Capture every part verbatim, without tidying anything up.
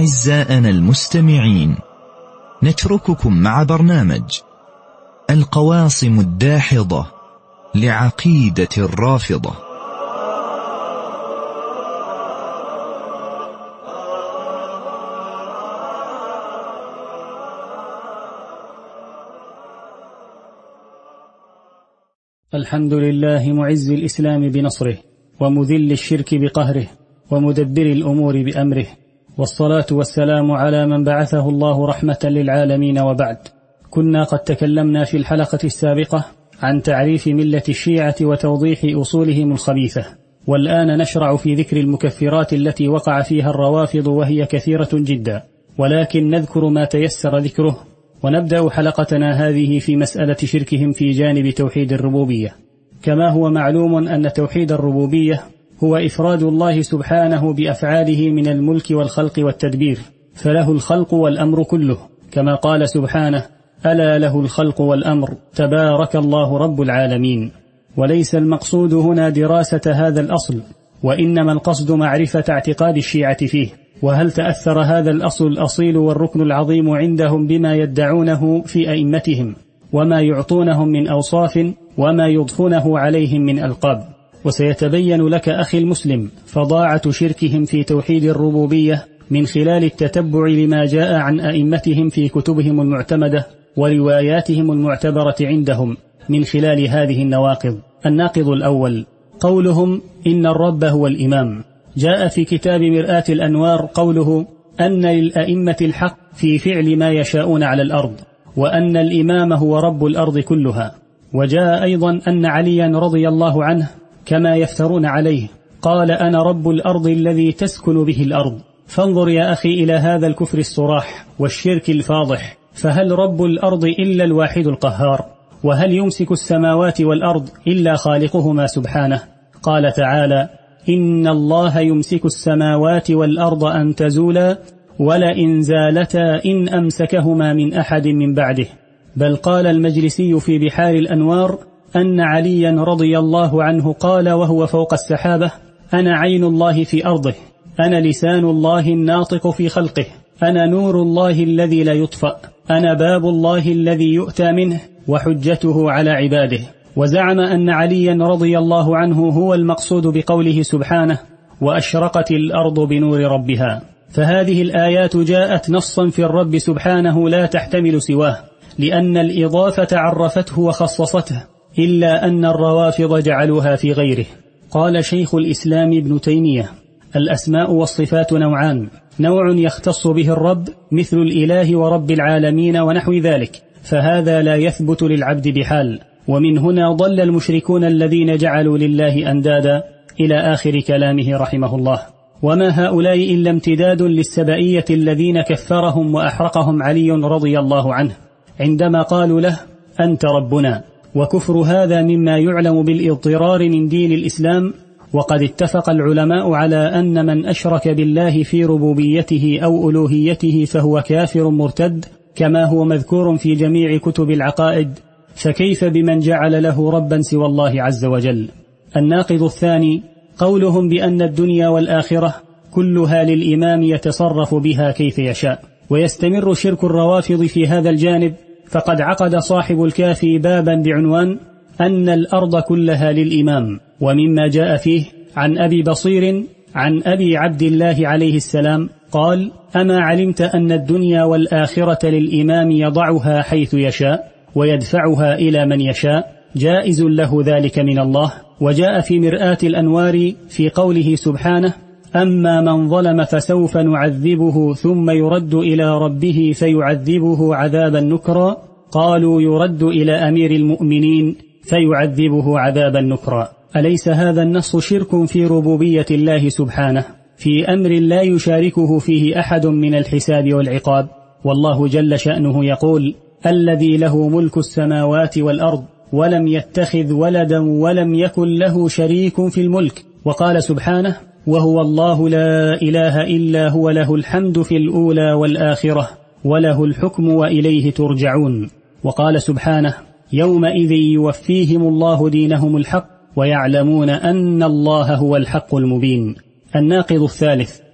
أعزائنا المستمعين، نترككم مع برنامج القواصم الداحضة لعقيدة الرافضة. الحمد لله معز الإسلام بنصره، ومذل الشرك بقهره، ومدبر الأمور بأمره، والصلاة والسلام على من بعثه الله رحمة للعالمين. وبعد، كنا قد تكلمنا في الحلقة السابقة عن تعريف ملة الشيعة وتوضيح أصولهم الخبيثة، والآن نشرع في ذكر المكفرات التي وقع فيها الروافض، وهي كثيرة جدا، ولكن نذكر ما تيسر ذكره. ونبدأ حلقتنا هذه في مسألة شركهم في جانب توحيد الربوبية. كما هو معلوم أن توحيد الربوبية هو إفراد الله سبحانه بأفعاله من الملك والخلق والتدبير، فله الخلق والأمر كله، كما قال سبحانه: ألا له الخلق والأمر تبارك الله رب العالمين. وليس المقصود هنا دراسة هذا الأصل، وإنما القصد معرفة اعتقاد الشيعة فيه، وهل تأثر هذا الأصل الأصيل والركن العظيم عندهم بما يدعونه في أئمتهم، وما يعطونهم من أوصاف، وما يضفونه عليهم من ألقاب. وسيتبين لك أخي المسلم فظاعة شركهم في توحيد الربوبية من خلال التتبع لما جاء عن أئمتهم في كتبهم المعتمدة ورواياتهم المعتبرة عندهم من خلال هذه النواقض. الناقض الأول: قولهم إن الرب هو الإمام. جاء في كتاب مرآة الأنوار قوله أن للأئمة الحق في فعل ما يشاءون على الأرض، وأن الإمام هو رب الأرض كلها. وجاء أيضا أن عليا رضي الله عنه كما يفترون عليه قال: أنا رب الأرض الذي تسكن به الأرض. فانظر يا أخي إلى هذا الكفر الصراح والشرك الفاضح. فهل رب الأرض إلا الواحد القهار؟ وهل يمسك السماوات والأرض إلا خالقهما سبحانه؟ قال تعالى: إن الله يمسك السماوات والأرض أن تزولا ولئن زالتا إن أمسكهما من أحد من بعده. بل قال المجلسي في بحار الأنوار أن عليا رضي الله عنه قال وهو فوق السحابة: أنا عين الله في أرضه، أنا لسان الله الناطق في خلقه، أنا نور الله الذي لا يطفأ، أنا باب الله الذي يؤتى منه وحجته على عباده. وزعم أن عليا رضي الله عنه هو المقصود بقوله سبحانه: وأشرقت الأرض بنور ربها. فهذه الآيات جاءت نصا في الرب سبحانه لا تحتمل سواه، لأن الإضافة عرفته وخصصته، إلا أن الروافض جعلوها في غيره. قال شيخ الإسلام ابن تيمية: الأسماء والصفات نوعان، نوع يختص به الرب مثل الإله ورب العالمين ونحو ذلك، فهذا لا يثبت للعبد بحال. ومن هنا ضل المشركون الذين جعلوا لله أندادا، إلى آخر كلامه رحمه الله. وما هؤلاء إلا امتداد للسبائية الذين كفرهم وأحرقهم علي رضي الله عنه عندما قالوا له: أنت ربنا. وكفر هذا مما يعلم بالاضطرار من دين الإسلام. وقد اتفق العلماء على أن من أشرك بالله في ربوبيته أو ألوهيته فهو كافر مرتد، كما هو مذكور في جميع كتب العقائد، فكيف بمن جعل له ربا سوى الله عز وجل؟ الناقض الثاني: قولهم بأن الدنيا والآخرة كلها للإمام يتصرف بها كيف يشاء. ويستمر شرك الروافض في هذا الجانب، فقد عقد صاحب الكافي بابا بعنوان أن الأرض كلها للإمام. ومما جاء فيه عن أبي بصير عن أبي عبد الله عليه السلام قال: أما علمت أن الدنيا والآخرة للإمام يضعها حيث يشاء ويدفعها إلى من يشاء، جائز له ذلك من الله. وجاء في مرآة الأنوار في قوله سبحانه: أما من ظلم فسوف نعذبه ثم يرد إلى ربه فيعذبه عذابا نكرا. قالوا: يرد إلى أمير المؤمنين فيعذبه عذابا نكرا. أليس هذا النص شرك في ربوبية الله سبحانه في أمر لا يشاركه فيه أحد من الحساب والعقاب؟ والله جل شأنه يقول: الذي له ملك السماوات والأرض ولم يتخذ ولدا ولم يكن له شريك في الملك. وقال سبحانه: وهو الله لا إله إلا هو له الحمد في الأولى والآخرة وله الحكم وإليه ترجعون. وقال سبحانه: يومئذ يوفيهم الله دينهم الحق ويعلمون أن الله هو الحق المبين. الناقض الثالث: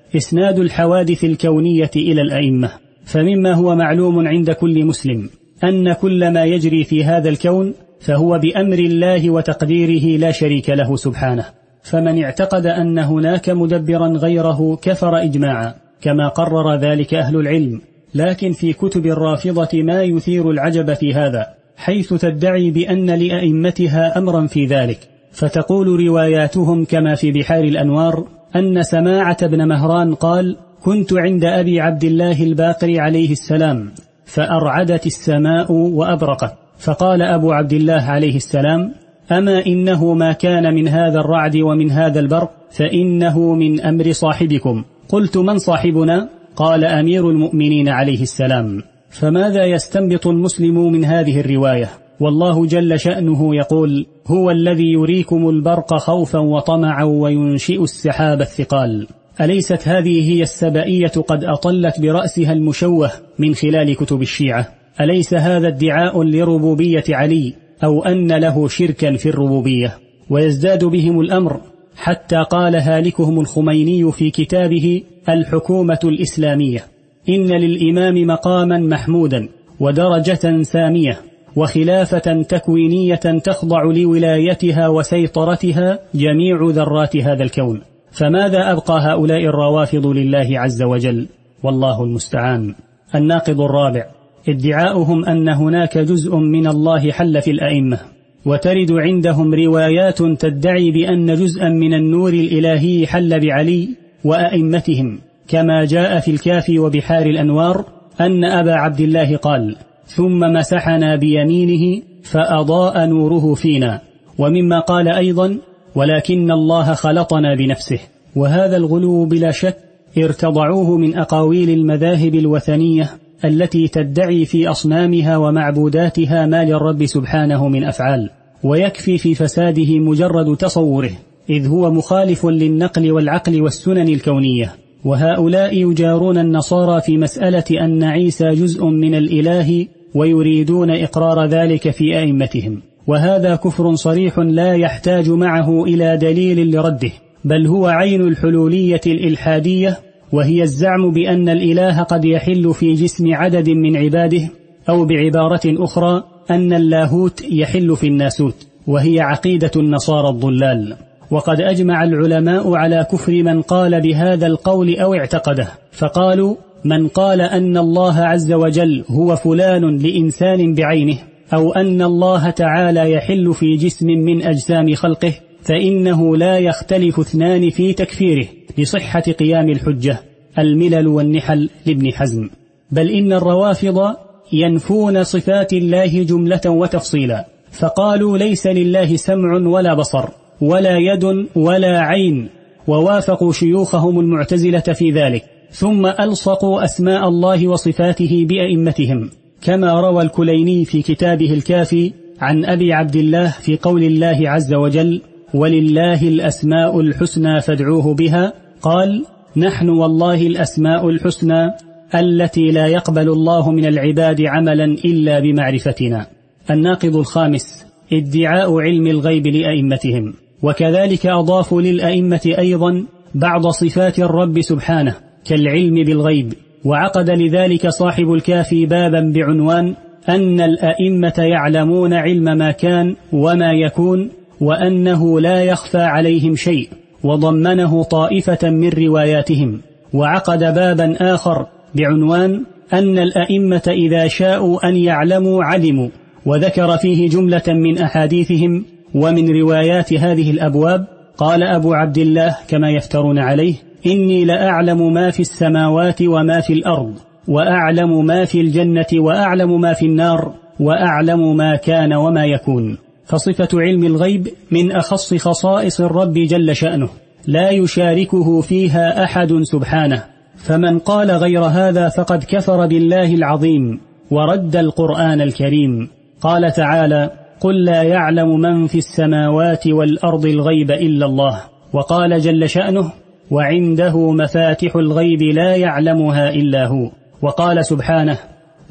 إسناد الحوادث الكونية إلى الأئمة. فمما هو معلوم عند كل مسلم أن كل ما يجري في هذا الكون فهو بأمر الله وتقديره لا شريك له سبحانه. فمن اعتقد أن هناك مدبرا غيره كفر إجماعا، كما قرر ذلك أهل العلم. لكن في كتب الرافضة ما يثير العجب في هذا، حيث تدعي بأن لأئمتها أمرا في ذلك، فتقول رواياتهم كما في بحار الأنوار أن سماعة بن مهران قال: كنت عند أبي عبد الله الباقر عليه السلام فأرعدت السماء وأبرقت، فقال أبو عبد الله عليه السلام: أما إنه ما كان من هذا الرعد ومن هذا البرق فإنه من أمر صاحبكم. قلت: من صاحبنا؟ قال: أمير المؤمنين عليه السلام. فماذا يستنبط المسلم من هذه الرواية؟ والله جل شأنه يقول: هو الذي يريكم البرق خوفا وطمعا وينشئ السحاب الثقال. أليست هذه هي السبائية قد أطلت برأسها المشوه من خلال كتب الشيعة؟ أليس هذا ادعاء لربوبية علي أو أن له شركا في الربوبية؟ ويزداد بهم الأمر حتى قال هالكهم الخميني في كتابه الحكومة الإسلامية: إن للإمام مقاما محمودا ودرجة سامية وخلافة تكوينية تخضع لولايتها وسيطرتها جميع ذرات هذا الكون. فماذا أبقى هؤلاء الروافض لله عز وجل؟ والله المستعان. الناقض الرابع: ادعاؤهم أن هناك جزء من الله حل في الأئمة. وترد عندهم روايات تدعي بأن جزءا من النور الإلهي حل بعلي وأئمتهم، كما جاء في الكافي وبحار الأنوار أن أبا عبد الله قال: ثم مسحنا بيمينه فأضاء نوره فينا. ومما قال أيضا: ولكن الله خلطنا بنفسه. وهذا الغلو بلا شك ارتضعوه من أقاويل المذاهب الوثنية التي تدعي في أصنامها ومعبوداتها ما للرب سبحانه من أفعال، ويكفي في فساده مجرد تصوره، إذ هو مخالف للنقل والعقل والسنن الكونية. وهؤلاء يجارون النصارى في مسألة أن عيسى جزء من الإله، ويريدون إقرار ذلك في أئمتهم، وهذا كفر صريح لا يحتاج معه إلى دليل لرده، بل هو عين الحلولية الإلحادية، وهي الزعم بأن الإله قد يحل في جسم عدد من عباده، أو بعبارة أخرى أن اللاهوت يحل في الناسوت، وهي عقيدة النصارى الضلال. وقد أجمع العلماء على كفر من قال بهذا القول أو اعتقده، فقالوا: من قال أن الله عز وجل هو فلان لإنسان بعينه، أو أن الله تعالى يحل في جسم من أجسام خلقه، فإنه لا يختلف اثنان في تكفيره لصحة قيام الحجة. الملل والنحل لابن حزم. بل إن الروافض ينفون صفات الله جملة وتفصيلا، فقالوا: ليس لله سمع ولا بصر ولا يد ولا عين، ووافقوا شيوخهم المعتزلة في ذلك، ثم ألصقوا أسماء الله وصفاته بأئمتهم، كما روى الكليني في كتابه الكافي عن أبي عبد الله في قول الله عز وجل: ولله الأسماء الحسنى فادعوه بها، قال: نحن والله الأسماء الحسنى التي لا يقبل الله من العباد عملا إلا بمعرفتنا. الناقض الخامس: ادعاء علم الغيب لأئمتهم. وكذلك أضافوا للأئمة أيضا بعض صفات الرب سبحانه كالعلم بالغيب، وعقد لذلك صاحب الكافي بابا بعنوان أن الأئمة يعلمون علم ما كان وما يكون، وأنه لا يخفى عليهم شيء، وضمنه طائفة من رواياتهم. وعقد بابا آخر بعنوان أن الأئمة إذا شاءوا أن يعلموا علموا، وذكر فيه جملة من أحاديثهم. ومن روايات هذه الأبواب قال أبو عبد الله كما يفترون عليه: إني لأعلم ما في السماوات وما في الأرض، وأعلم ما في الجنة وأعلم ما في النار، وأعلم ما كان وما يكون. فصفة علم الغيب من أخص خصائص الرب جل شأنه، لا يشاركه فيها أحد سبحانه. فمن قال غير هذا فقد كفر بالله العظيم ورد القرآن الكريم. قال تعالى: قل لا يعلم من في السماوات والأرض الغيب إلا الله. وقال جل شأنه: وعنده مفاتح الغيب لا يعلمها إلا هو. وقال سبحانه: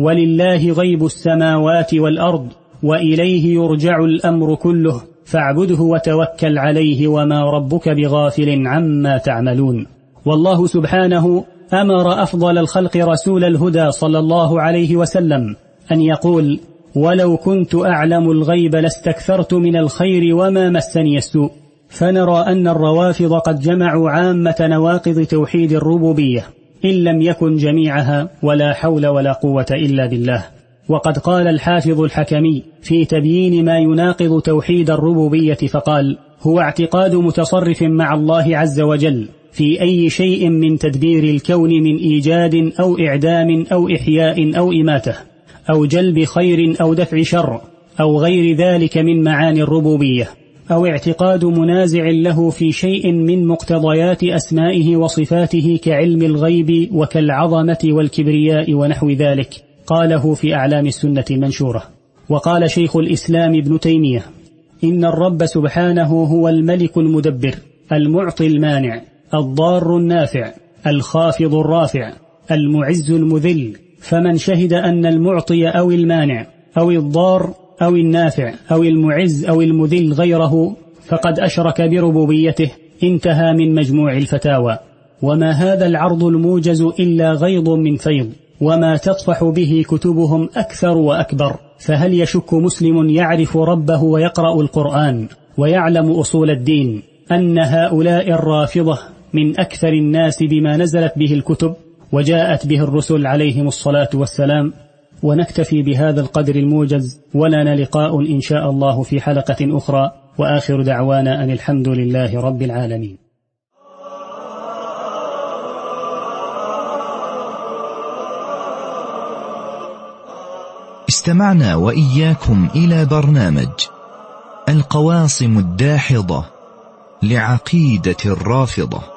ولله غيب السماوات والأرض وإليه يرجع الأمر كله فاعبده وتوكل عليه وما ربك بغافل عما تعملون. والله سبحانه أمر أفضل الخلق رسول الهدى صلى الله عليه وسلم أن يقول: ولو كنت أعلم الغيب لاستكثرت من الخير وما مسني السوء. فنرى أن الروافض قد جمعوا عامة نواقض توحيد الربوبية إن لم يكن جميعها، ولا حول ولا قوة إلا بالله. وقد قال الحافظ الحكمي في تبيين ما يناقض توحيد الربوبية فقال: هو اعتقاد متصرف مع الله عز وجل في أي شيء من تدبير الكون من إيجاد أو إعدام أو إحياء أو إماتة أو جلب خير أو دفع شر أو غير ذلك من معاني الربوبية، أو اعتقاد منازع له في شيء من مقتضيات أسمائه وصفاته كعلم الغيب وكالعظمة والكبرياء ونحو ذلك. قاله في أعلام السنة منشورة. وقال شيخ الإسلام ابن تيمية: إن الرب سبحانه هو الملك المدبر المعطي المانع الضار النافع الخافض الرافع المعز المذل، فمن شهد أن المعطي أو المانع أو الضار أو النافع أو المعز أو المذل غيره فقد أشرك بربوبيته. انتهى من مجموع الفتاوى. وما هذا العرض الموجز إلا غيض من فيض، وما تطفح به كتبهم أكثر وأكبر. فهل يشك مسلم يعرف ربه ويقرأ القرآن ويعلم أصول الدين أن هؤلاء الرافضة من أكثر الناس بما نزلت به الكتب وجاءت به الرسل عليهم الصلاة والسلام؟ ونكتفي بهذا القدر الموجز، ولنا لقاء إن شاء الله في حلقة أخرى، وآخر دعوانا أن الحمد لله رب العالمين. استمعنا وإياكم إلى برنامج القواصم الداحضة لعقيدة الرافضة.